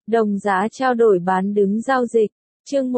Đồng giá trao đổi bán đứng giao dịch. Chương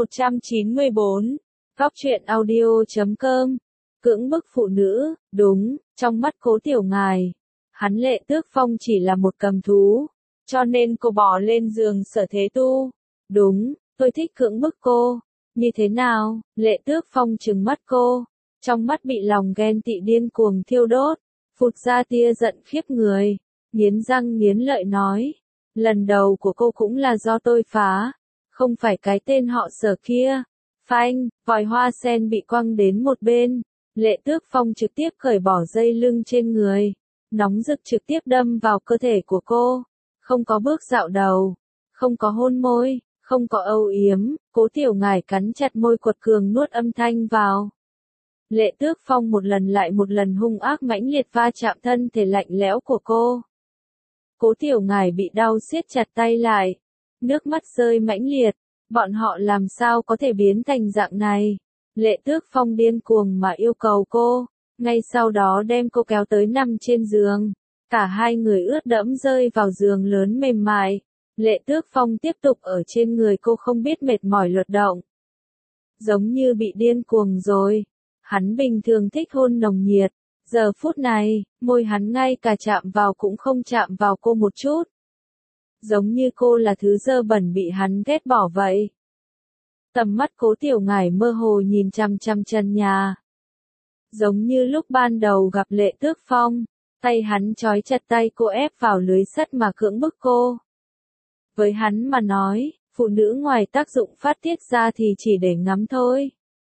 194. Góc truyện audio.com. Cưỡng bức phụ nữ, đúng, trong mắt Cố Tiểu Ngài, hắn Lệ Tước Phong chỉ là một cầm thú, cho nên cô bỏ lên giường Sở Thế Tu. Đúng, tôi thích cưỡng bức cô. Như thế nào? Lệ Tước Phong trừng mắt cô, trong mắt bị lòng ghen tị điên cuồng thiêu đốt, phụt ra tia giận khiếp người, nghiến răng nghiến lợi nói, lần đầu của cô cũng là do tôi phá, không phải cái tên họ Sở kia. Phanh, vòi hoa sen bị quăng đến một bên, Lệ Tước Phong trực tiếp cởi bỏ dây lưng trên người, nóng rực trực tiếp đâm vào cơ thể của cô, không có bước dạo đầu, không có hôn môi, không có âu yếm, Cố Tiểu Ngải cắn chặt môi quật cường nuốt âm thanh vào. Lệ Tước Phong một lần lại một lần hung ác mãnh liệt va chạm thân thể lạnh lẽo của cô. Cố Tiểu Ngải bị đau siết chặt tay lại, nước mắt rơi mãnh liệt, bọn họ làm sao có thể biến thành dạng này. Lệ Tước Phong điên cuồng mà yêu cầu cô, ngay sau đó đem cô kéo tới nằm trên giường, cả hai người ướt đẫm rơi vào giường lớn mềm mại. Lệ Tước Phong tiếp tục ở trên người cô không biết mệt mỏi luật động. Giống như bị điên cuồng rồi. Hắn bình thường thích hôn nồng nhiệt. Giờ phút này, môi hắn ngay cả chạm vào cũng không chạm vào cô một chút. Giống như cô là thứ dơ bẩn bị hắn ghét bỏ vậy. Tầm mắt Cố Tiểu Ngải mơ hồ nhìn chằm chằm trần nhà. Giống như lúc ban đầu gặp Lệ Tước Phong, tay hắn trói chặt tay cô ép vào lưới sắt mà cưỡng bức cô. Với hắn mà nói, phụ nữ ngoài tác dụng phát tiết ra thì chỉ để ngắm thôi.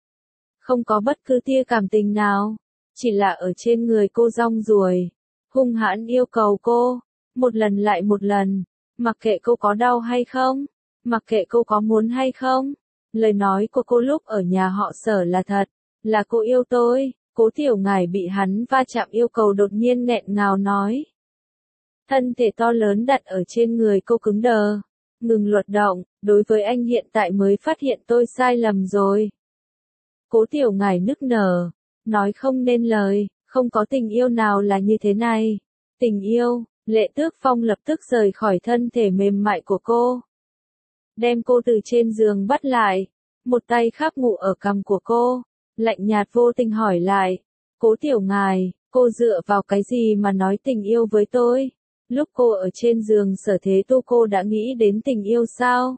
Không có bất cứ tia cảm tình nào, chỉ là ở trên người cô rong ruổi, hung hãn yêu cầu cô, một lần lại một lần, mặc kệ cô có đau hay không, mặc kệ cô có muốn hay không. Lời nói của cô lúc ở nhà họ Sở là thật, là cô yêu tôi. Cố Tiểu Ngải bị hắn va chạm yêu cầu đột nhiên nghẹn ngào nói. Thân thể to lớn đặt ở trên người cô cứng đờ, ngừng luật động, đối với anh hiện tại mới phát hiện tôi sai lầm rồi. Cố Tiểu Ngải nức nở, nói không nên lời, không có tình yêu nào là như thế này. Tình yêu, Lệ Tước Phong lập tức rời khỏi thân thể mềm mại của cô. Đem cô từ trên giường bắt lại, một tay khắp ngụ ở cằm của cô, lạnh nhạt vô tình hỏi lại, Cố Tiểu Ngải, cô dựa vào cái gì mà nói tình yêu với tôi? Lúc cô ở trên giường Sở Thế Tu cô đã nghĩ đến tình yêu sao?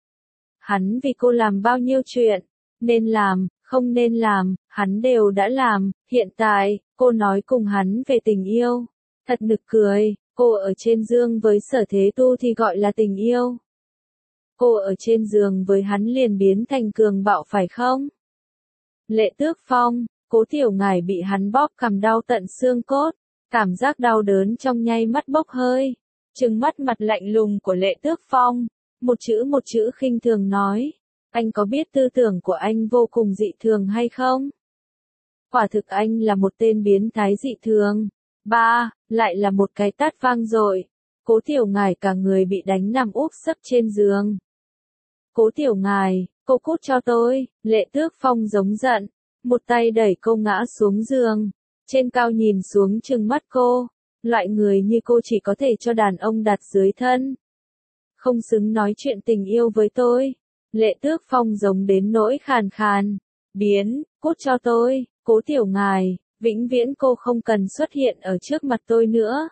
Hắn vì cô làm bao nhiêu chuyện, nên làm, không nên làm, hắn đều đã làm, hiện tại, cô nói cùng hắn về tình yêu. Thật nực cười, cô ở trên giường với Sở Thế Tu thì gọi là tình yêu. Cô ở trên giường với hắn liền biến thành cường bạo phải không? Lệ Tước Phong, Cố Tiểu Ngải bị hắn bóp cằm đau tận xương cốt, cảm giác đau đớn trong nháy mắt bốc hơi, trừng mắt mặt lạnh lùng của Lệ Tước Phong, một chữ khinh thường nói, anh có biết tư tưởng của anh vô cùng dị thường hay không? Quả thực anh là một tên biến thái dị thường. Ba, lại là một cái tát vang dội. Cố Tiểu Ngải cả người bị đánh nằm úp sấp trên giường. Cố Tiểu Ngải, cô cút cho tôi. Lệ Tước Phong giống giận, một tay đẩy cô ngã xuống giường, trên cao nhìn xuống trừng mắt cô. Loại người như cô chỉ có thể cho đàn ông đặt dưới thân, không xứng nói chuyện tình yêu với tôi. Lệ Tước Phong giống đến nỗi khàn khàn. Biến, cút cho tôi. Cố Tiểu Ngải, vĩnh viễn cô không cần xuất hiện ở trước mặt tôi nữa.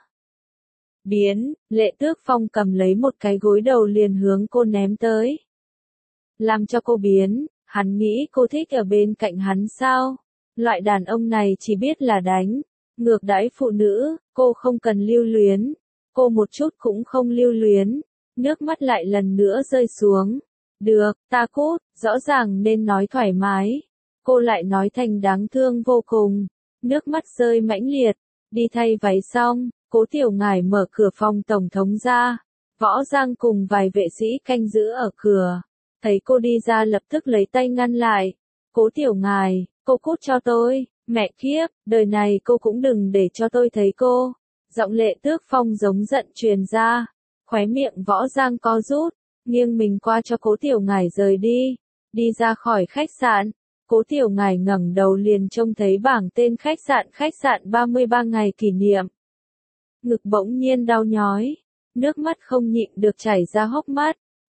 Biến, Lệ Tước Phong cầm lấy một cái gối đầu liền hướng cô ném tới. Làm cho cô biến, hắn nghĩ cô thích ở bên cạnh hắn sao? Loại đàn ông này chỉ biết là đánh, ngược đãi phụ nữ, cô không cần lưu luyến. Cô một chút cũng không lưu luyến, nước mắt lại lần nữa rơi xuống. Được, ta cút, rõ ràng nên nói thoải mái. Cô lại nói thành đáng thương vô cùng, nước mắt rơi mãnh liệt. Đi thay váy xong, Cố Tiểu Ngải mở cửa phòng tổng thống ra. Võ Giang cùng vài vệ sĩ canh giữ ở cửa. Thấy cô đi ra lập tức lấy tay ngăn lại. Cố Tiểu Ngải, cô cút cho tôi. Mẹ kiếp, đời này cô cũng đừng để cho tôi thấy cô. Giọng Lệ Tước Phong giống giận truyền ra. Khóe miệng Võ Giang co rút, nghiêng mình qua cho Cố Tiểu Ngải rời đi. Đi ra khỏi khách sạn, Cố Tiểu Ngải ngẩng đầu liền trông thấy bảng tên khách sạn 33 ngày kỷ niệm. Ngực bỗng nhiên đau nhói, nước mắt không nhịn được chảy ra hốc mắt.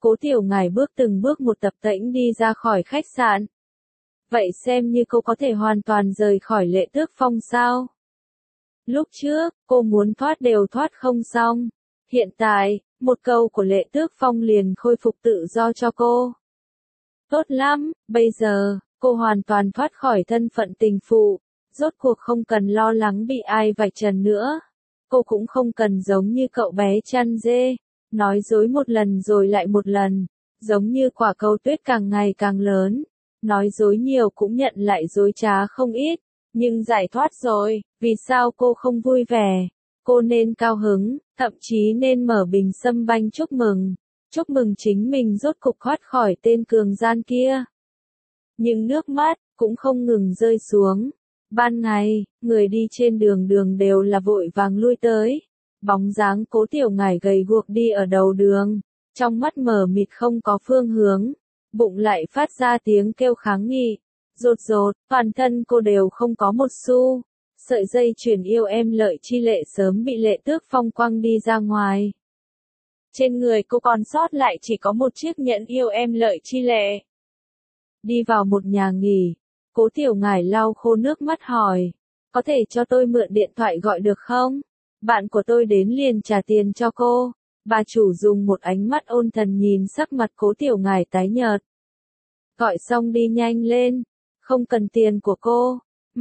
Cố Tiểu Ngải bước từng bước một tập tễnh đi ra khỏi khách sạn. Vậy xem như cô có thể hoàn toàn rời khỏi Lệ Tước Phong sao? Lúc trước, cô muốn thoát đều thoát không xong. Hiện tại, một câu của Lệ Tước Phong liền khôi phục tự do cho cô. Tốt lắm, bây giờ, cô hoàn toàn thoát khỏi thân phận tình phụ, rốt cuộc không cần lo lắng bị ai vạch trần nữa. Cô cũng không cần giống như cậu bé chăn dê, nói dối một lần rồi lại một lần, giống như quả cầu tuyết càng ngày càng lớn, nói dối nhiều cũng nhận lại dối trá không ít, nhưng giải thoát rồi, vì sao cô không vui vẻ? Cô nên cao hứng, thậm chí nên mở bình sâm banh chúc mừng chính mình rốt cục thoát khỏi tên cường gian kia. Nhưng nước mắt cũng không ngừng rơi xuống. Ban ngày, người đi trên đường đều là vội vàng lui tới. Bóng dáng Cố Tiểu Ngải gầy guộc đi ở đầu đường, trong mắt mờ mịt không có phương hướng, bụng lại phát ra tiếng kêu kháng nghị. Rột rột, toàn thân cô đều không có một xu. Sợi dây chuyền yêu em Lợi Chi Lệ sớm bị Lệ Tước Phong quăng đi ra ngoài. Trên người cô còn sót lại chỉ có một chiếc nhẫn yêu em Lợi Chi Lệ. Đi vào một nhà nghỉ, Cố Tiểu Ngải lau khô nước mắt hỏi, có thể cho tôi mượn điện thoại gọi được không? Bạn của tôi đến liền trả tiền cho cô. Bà chủ dùng một ánh mắt ôn thần nhìn sắc mặt Cố Tiểu Ngải tái nhợt. Gọi xong đi nhanh lên, không cần tiền của cô,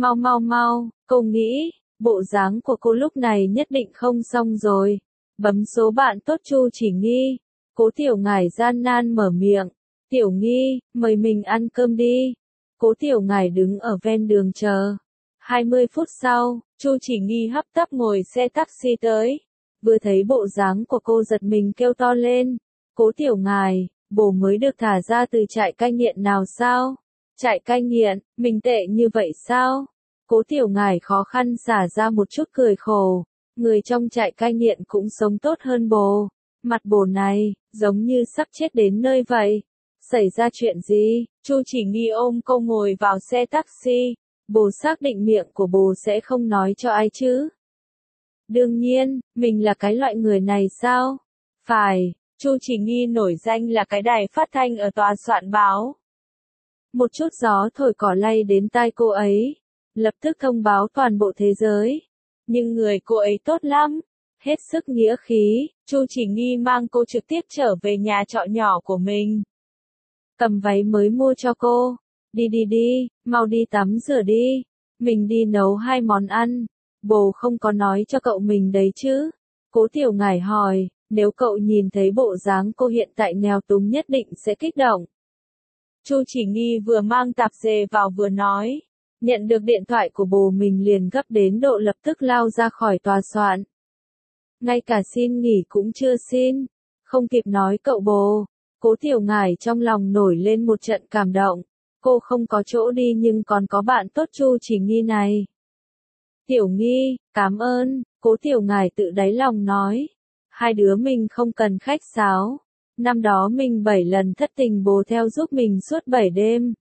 mau, cô nghĩ, bộ dáng của cô lúc này nhất định không xong rồi. Bấm số bạn tốt Chu Chỉ Nghi. Cố Tiểu Ngải gian nan mở miệng, Tiểu Nghi, mời mình ăn cơm đi. Cố Tiểu Ngải đứng ở ven đường chờ. 20 phút sau, Chu Chỉ Nghi hấp tấp ngồi xe taxi tới. Vừa thấy bộ dáng của cô giật mình kêu to lên. Cố Tiểu Ngải, bồ mới được thả ra từ trại cai nghiện nào sao? Trại cai nghiện, mình tệ như vậy sao? Cố Tiểu Ngải khó khăn xả ra một chút cười khổ. Người trong trại cai nghiện cũng sống tốt hơn bồ. Mặt bồ này, giống như sắp chết đến nơi vậy. Xảy ra chuyện gì? Chu Chỉ Nghi ôm cô ngồi vào xe taxi. Bồ xác định miệng của bồ sẽ không nói cho ai chứ? Đương nhiên, mình là cái loại người này sao? Phải, Chu Chỉ Nghi nổi danh là cái đài phát thanh ở tòa soạn báo. Một chút gió thổi cỏ lay đến tai cô ấy, lập tức thông báo toàn bộ thế giới. Nhưng người cô ấy tốt lắm, hết sức nghĩa khí, Chu Chỉ Nghi mang cô trực tiếp trở về nhà trọ nhỏ của mình. Cầm váy mới mua cho cô. Đi, mau đi tắm rửa đi. Mình đi nấu 2 món ăn. Bồ không có nói cho cậu mình đấy chứ? Cố Tiểu Ngải hỏi, nếu cậu nhìn thấy bộ dáng cô hiện tại nghèo túng nhất định sẽ kích động. Chu Chỉ Nghi vừa mang tạp dề vào vừa nói. Nhận được điện thoại của bồ mình liền gấp đến độ lập tức lao ra khỏi tòa soạn. Ngay cả xin nghỉ cũng chưa xin. Không kịp nói cậu bồ. Cố Tiểu Ngải trong lòng nổi lên một trận cảm động. Cô không có chỗ đi nhưng còn có bạn tốt Chu Chỉ Nghi này. Tiểu Nghi, cảm ơn, Cố Tiểu Ngải tự đáy lòng nói. Hai đứa mình không cần khách sáo. Năm đó mình 7 lần thất tình bồ theo giúp mình suốt 7 đêm.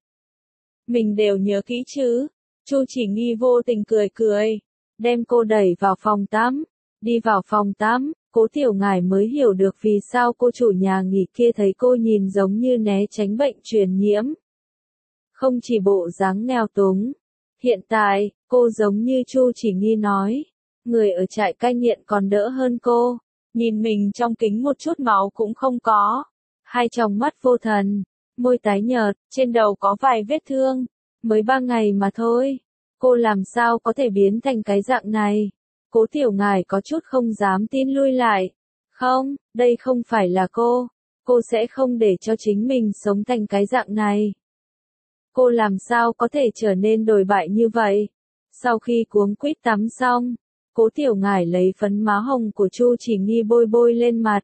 Mình đều nhớ kỹ chứ. Chu Chỉ Nghi vô tình cười. Đem cô đẩy vào phòng tắm. Đi vào phòng tắm, Cố Tiểu Ngải mới hiểu được vì sao cô chủ nhà nghỉ kia thấy cô nhìn giống như né tránh bệnh truyền nhiễm. Không chỉ bộ dáng nghèo túng. Hiện tại, cô giống như Chu Chỉ Nghi nói. Người ở trại cai nghiện còn đỡ hơn cô. Nhìn mình trong kính một chút máu cũng không có. Hai tròng mắt vô thần. Môi tái nhợt, trên đầu có vài vết thương. Mới 3 ngày mà thôi. Cô làm sao có thể biến thành cái dạng này? Cố Tiểu Ngải có chút không dám tin lui lại. Không, đây không phải là cô. Cô sẽ không để cho chính mình sống thành cái dạng này. Cô làm sao có thể trở nên đồi bại như vậy? Sau khi cuống quýt tắm xong, Cố Tiểu Ngải lấy phấn má hồng của Chu Chỉ Nghi bôi lên mặt.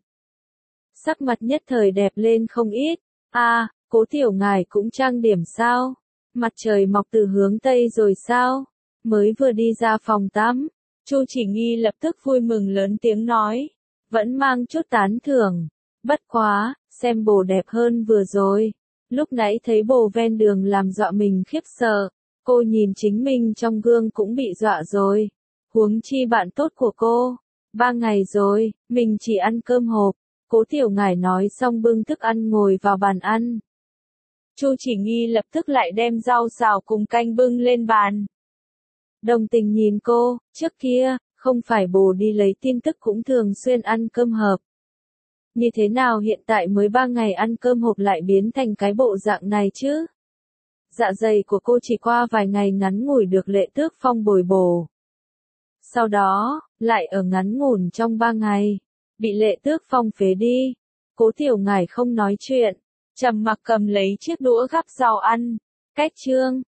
Sắc mặt nhất thời đẹp lên không ít. Cố Tiểu Ngải cũng trang điểm sao? Mặt trời mọc từ hướng Tây rồi sao? Mới vừa đi ra phòng tắm, Chu Chỉ Nghi lập tức vui mừng lớn tiếng nói. Vẫn mang chút tán thưởng. Bất quá, xem bồ đẹp hơn vừa rồi. Lúc nãy thấy bồ ven đường làm dọa mình khiếp sợ. Cô nhìn chính mình trong gương cũng bị dọa rồi. Huống chi bạn tốt của cô. 3 ngày rồi, mình chỉ ăn cơm hộp. Cố Tiểu Ngải nói xong bưng thức ăn ngồi vào bàn ăn. Chu Chỉ Nghi lập tức lại đem rau xào cùng canh bưng lên bàn. Đồng Tình nhìn cô, trước kia, không phải bồ đi lấy tin tức cũng thường xuyên ăn cơm hộp. Như thế nào hiện tại mới 3 ngày ăn cơm hộp lại biến thành cái bộ dạng này chứ? Dạ dày của cô chỉ qua vài ngày ngắn ngủi được Lệ Tước Phong bồi bổ. Sau đó, lại ở ngắn ngủn trong 3 ngày, bị Lệ Tước Phong phế đi. Cố Tiểu Ngải không nói chuyện, trầm mặc cầm lấy chiếc đũa gắp rau ăn. Cách chương